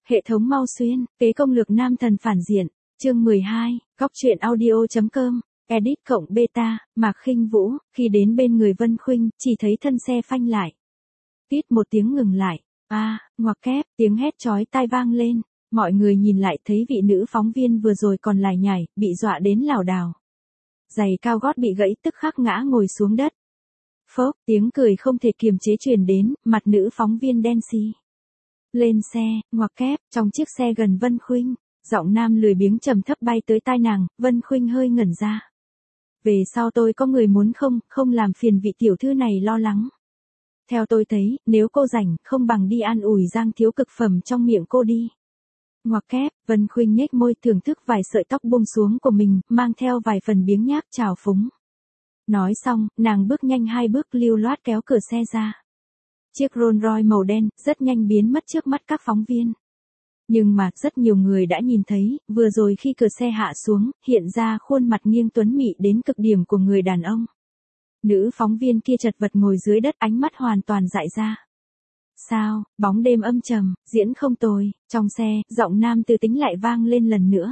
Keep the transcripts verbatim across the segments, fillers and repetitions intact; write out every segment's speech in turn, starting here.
Hệ thống mau xuyên, kế công lược nam thần phản diện, chương mười hai, góc truyện audio.com, edit cộng beta, Mạc Khinh Vũ, khi đến bên người Vân Khuynh, chỉ thấy thân xe phanh lại. Tít một tiếng ngừng lại, a, à, ngoặc kép, tiếng hét chói tai vang lên, mọi người nhìn lại thấy vị nữ phóng viên vừa rồi còn lải nhải, bị dọa đến lảo đảo. Giày cao gót bị gãy tức khắc ngã ngồi xuống đất. Phốc, tiếng cười không thể kiềm chế truyền đến, mặt nữ phóng viên đen xì. Lên xe, ngoặc kép, trong chiếc xe gần Vân Khuynh, giọng nam lười biếng trầm thấp bay tới tai nàng, Vân Khuynh hơi ngẩn ra. Về sau tôi có người muốn không, không làm phiền vị tiểu thư này lo lắng. Theo tôi thấy, nếu cô rảnh, không bằng đi an ủi Giang thiếu cực phẩm trong miệng cô đi. Ngoặc kép, Vân Khuynh nhếch môi thưởng thức vài sợi tóc buông xuống của mình, mang theo vài phần biếng nhác trào phúng. Nói xong, nàng bước nhanh hai bước lưu loát kéo cửa xe ra. Chiếc Rolls Royce màu đen, rất nhanh biến mất trước mắt các phóng viên. Nhưng mà, rất nhiều người đã nhìn thấy, vừa rồi khi cửa xe hạ xuống, hiện ra khuôn mặt nghiêng tuấn mị đến cực điểm của người đàn ông. Nữ phóng viên kia chật vật ngồi dưới đất, ánh mắt hoàn toàn dại ra. Sao, bóng đêm âm trầm, diễn không tồi, trong xe, giọng nam tư tính lại vang lên lần nữa.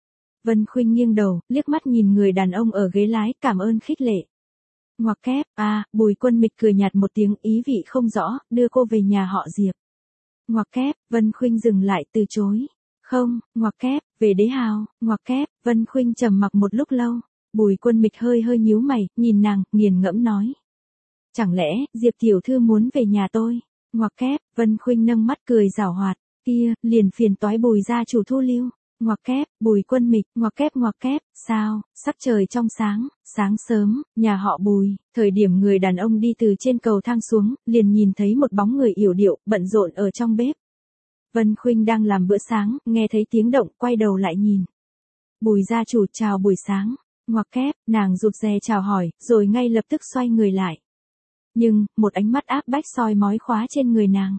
Vân Khuynh nghiêng đầu, liếc mắt nhìn người đàn ông ở ghế lái, cảm ơn khích lệ. Ngoặc kép, à, Bùi Quân Mịch cười nhạt một tiếng ý vị không rõ, đưa cô về nhà họ Diệp. Ngoặc kép, Vân Khuynh dừng lại từ chối. Không, ngoặc kép, về đế hào, ngoặc kép, Vân Khuynh trầm mặc một lúc lâu. Bùi Quân Mịch hơi hơi nhíu mày, nhìn nàng, nghiền ngẫm nói. Chẳng lẽ, Diệp tiểu thư muốn về nhà tôi? Ngoặc kép, Vân Khuynh nâng mắt cười giảo hoạt, kia, liền phiền toái Bùi gia chủ thu lưu. Ngoặc kép, Bùi Quân Mịch, ngoặc kép ngoặc kép, sao, sắc trời trong sáng, sáng sớm, nhà họ Bùi, thời điểm người đàn ông đi từ trên cầu thang xuống, liền nhìn thấy một bóng người yểu điệu, bận rộn ở trong bếp. Vân Khuynh đang làm bữa sáng, nghe thấy tiếng động, quay đầu lại nhìn. Bùi gia chủ chào buổi sáng, ngoặc kép, nàng rụt rè chào hỏi, rồi ngay lập tức xoay người lại. Nhưng, một ánh mắt áp bách soi mói khóa trên người nàng.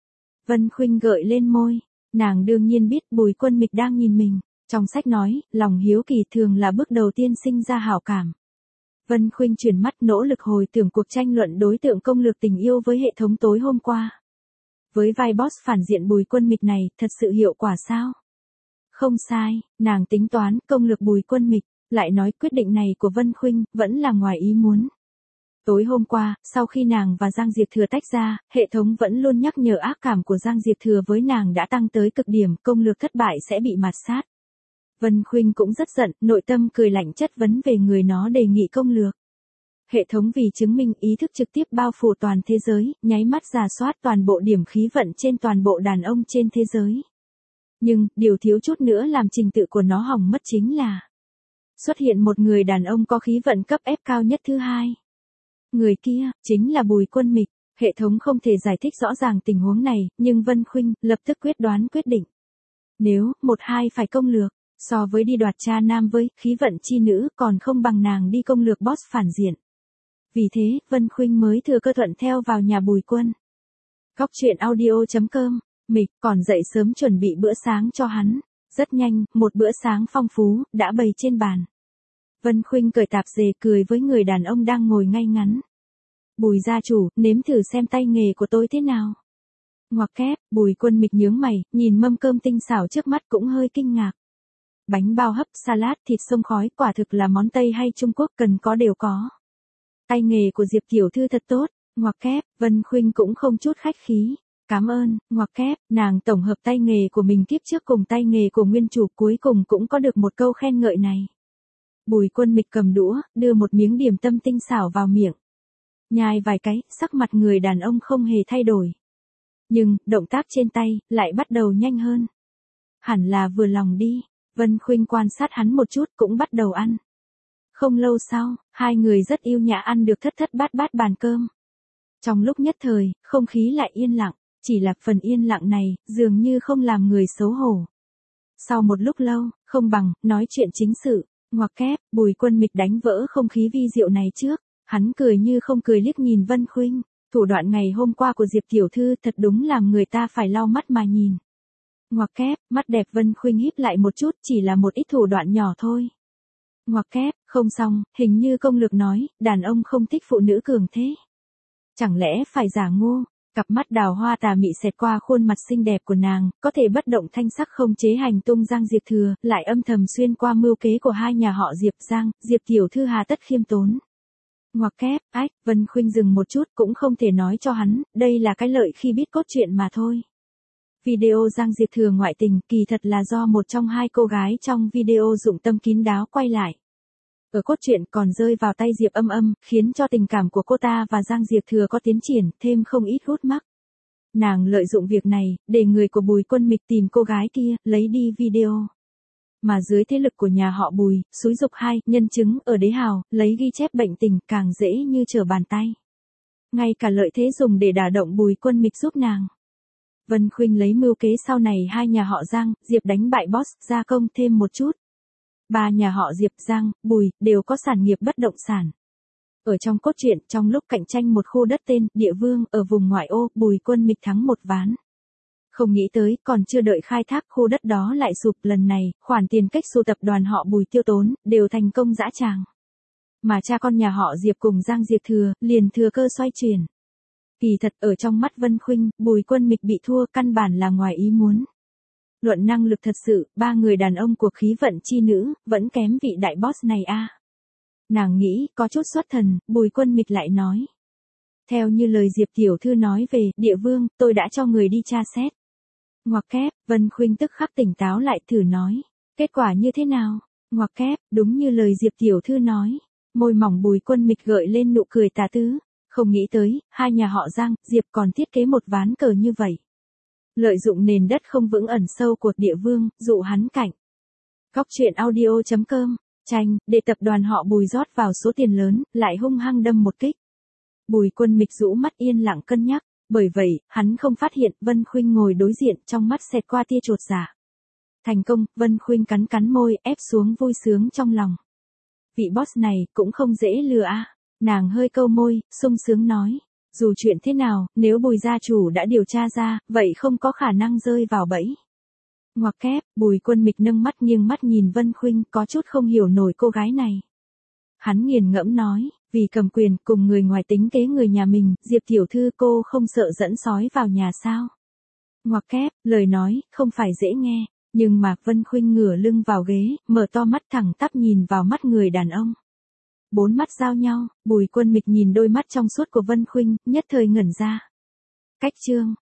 Vân Khuynh gợi lên môi. Nàng đương nhiên biết Bùi Quân Mịch đang nhìn mình. Trong sách nói, lòng hiếu kỳ thường là bước đầu tiên sinh ra hảo cảm. Vân Khuynh chuyển mắt nỗ lực hồi tưởng cuộc tranh luận đối tượng công lược tình yêu với hệ thống tối hôm qua. Với vai boss phản diện Bùi Quân Mịch này, thật sự hiệu quả sao? Không sai, nàng tính toán công lược Bùi Quân Mịch, lại nói quyết định này của Vân Khuynh vẫn là ngoài ý muốn. Tối hôm qua, sau khi nàng và Giang Diệp Thừa tách ra, hệ thống vẫn luôn nhắc nhở ác cảm của Giang Diệp Thừa với nàng đã tăng tới cực điểm, công lược thất bại sẽ bị mạt sát. Vân Khuynh cũng rất giận, nội tâm cười lạnh chất vấn về người nó đề nghị công lược. Hệ thống vì chứng minh ý thức trực tiếp bao phủ toàn thế giới, nháy mắt rà soát toàn bộ điểm khí vận trên toàn bộ đàn ông trên thế giới. Nhưng, điều thiếu chút nữa làm trình tự của nó hỏng mất chính là xuất hiện một người đàn ông có khí vận cấp ép cao nhất thứ hai. Người kia, chính là Bùi Quân Mịch. Hệ thống không thể giải thích rõ ràng tình huống này, nhưng Vân Khuynh lập tức quyết đoán quyết định. Nếu, một hai phải công lược, so với đi đoạt cha nam với khí vận chi nữ còn không bằng nàng đi công lược boss phản diện. Vì thế, Vân Khuynh mới thừa cơ thuận theo vào nhà Bùi Quân. Góc truyện audio.com, Mịch còn dậy sớm chuẩn bị bữa sáng cho hắn. Rất nhanh, một bữa sáng phong phú, đã bày trên bàn. Vân Khuynh cởi tạp dề cười với người đàn ông đang ngồi ngay ngắn. Bùi gia chủ, nếm thử xem tay nghề của tôi thế nào. Ngoặc kép, Bùi Quân Mịch nhướng mày, nhìn mâm cơm tinh xảo trước mắt cũng hơi kinh ngạc. Bánh bao hấp, salad, thịt xông khói, quả thực là món Tây hay Trung Quốc cần có đều có. Tay nghề của Diệp tiểu thư thật tốt, ngoặc kép, Vân Khuynh cũng không chút khách khí. Cảm ơn, ngoặc kép, nàng tổng hợp tay nghề của mình kiếp trước cùng tay nghề của nguyên chủ cuối cùng cũng có được một câu khen ngợi này. Bùi Quân Mịch cầm đũa, đưa một miếng điểm tâm tinh xảo vào miệng. Nhai vài cái, sắc mặt người đàn ông không hề thay đổi. Nhưng, động tác trên tay, lại bắt đầu nhanh hơn. Hẳn là vừa lòng đi, Vân Khuynh quan sát hắn một chút cũng bắt đầu ăn. Không lâu sau, hai người rất yêu nhã ăn được thất thất bát bát bàn cơm. Trong lúc nhất thời, không khí lại yên lặng, chỉ là phần yên lặng này, dường như không làm người xấu hổ. Sau một lúc lâu, không bằng, nói chuyện chính sự. Ngoặc kép, Bùi Quân Mịch đánh vỡ không khí vi diệu này trước, hắn cười như không cười liếc nhìn Vân Khuynh, thủ đoạn ngày hôm qua của Diệp tiểu thư thật đúng làm người ta phải lau mắt mà nhìn. Ngoặc kép, mắt đẹp Vân Khuynh híp lại một chút, chỉ là một ít thủ đoạn nhỏ thôi. Ngoặc kép, không xong, hình như công lược nói, đàn ông không thích phụ nữ cường thế. Chẳng lẽ phải giả ngu, Cặp mắt đào hoa tà mị xẹt qua khuôn mặt xinh đẹp của nàng, có thể bất động thanh sắc không chế hành tung Giang Diệp Thừa, lại âm thầm xuyên qua mưu kế của hai nhà họ Diệp Giang, Diệp tiểu thư hà tất khiêm tốn. Ngoặc kép, ách, Vân Khuynh dừng một chút cũng không thể nói cho hắn, đây là cái lợi khi biết cốt truyện mà thôi. Video Giang Diệp Thừa ngoại tình kỳ thật là do một trong hai cô gái trong video dụng tâm kín đáo quay lại. Ở cốt truyện còn rơi vào tay Diệp Âm Âm, khiến cho tình cảm của cô ta và Giang Diệp Thừa có tiến triển, thêm không ít hút mắc. Nàng lợi dụng việc này, để người của Bùi Quân Mịch tìm cô gái kia, lấy đi video. Mà dưới thế lực của nhà họ Bùi, xúi dục hai nhân chứng ở Đế Hào, lấy ghi chép bệnh tình càng dễ như trở bàn tay. Ngay cả lợi thế dùng để đả động Bùi Quân Mịch giúp nàng. Vân Khuynh lấy mưu kế sau này hai nhà họ Giang, Diệp đánh bại boss, gia công thêm một chút. Ba nhà họ Diệp, Giang, Bùi, đều có sản nghiệp bất động sản. Ở trong cốt truyện, trong lúc cạnh tranh một khu đất tên, Địa Vương, ở vùng ngoại ô, Bùi Quân Mịch thắng một ván. Không nghĩ tới, còn chưa đợi khai thác khu đất đó lại sụp, lần này, khoản tiền cách xù tập đoàn họ Bùi tiêu tốn, đều thành công dã tràng. Mà cha con nhà họ Diệp cùng Giang Diệp Thừa, liền thừa cơ xoay chuyển. Kỳ thật ở trong mắt Vân Khuynh, Bùi Quân Mịch bị thua căn bản là ngoài ý muốn. Luận năng lực thật sự, ba người đàn ông của khí vận chi nữ, vẫn kém vị đại boss này a. Nàng nghĩ, có chút xuất thần, Bùi Quân Mịch lại nói. Theo như lời Diệp tiểu thư nói về, Địa Vương, tôi đã cho người đi tra xét. Ngoặc kép, Vân Khuynh tức khắc tỉnh táo lại thử nói. Kết quả như thế nào? Ngoặc kép, đúng như lời Diệp tiểu thư nói. Môi mỏng Bùi Quân Mịch gợi lên nụ cười tà tứ. Không nghĩ tới, hai nhà họ Giang, Diệp còn thiết kế một ván cờ như vậy. Lợi dụng nền đất không vững ẩn sâu của Địa Vương, dụ hắn cạnh. Góc truyện audio chấm com, tranh, để tập đoàn họ Bùi rót vào số tiền lớn, lại hung hăng đâm một kích. Bùi Quân Mịch rũ mắt yên lặng cân nhắc, bởi vậy, hắn không phát hiện Vân Khuynh ngồi đối diện trong mắt xẹt qua tia chột dạ. Thành công, Vân Khuynh cắn cắn môi, ép xuống vui sướng trong lòng. Vị boss này, cũng không dễ lừa a. Nàng hơi câu môi, sung sướng nói. Dù chuyện thế nào, nếu Bùi gia chủ đã điều tra ra, vậy không có khả năng rơi vào bẫy. Ngoặc kép, Bùi Quân Mịch nâng mắt nghiêng mắt nhìn Vân Khuynh, có chút không hiểu nổi cô gái này. Hắn nghiền ngẫm nói, vì cầm quyền cùng người ngoài tính kế người nhà mình, Diệp tiểu thư cô không sợ dẫn sói vào nhà sao? Ngoặc kép, lời nói, không phải dễ nghe, nhưng mà Vân Khuynh ngửa lưng vào ghế, mở to mắt thẳng tắp nhìn vào mắt người đàn ông. Bốn mắt giao nhau, Bùi Quân Mịch nhìn đôi mắt trong suốt của Vân Khuynh, nhất thời ngẩn ra. Cách chương.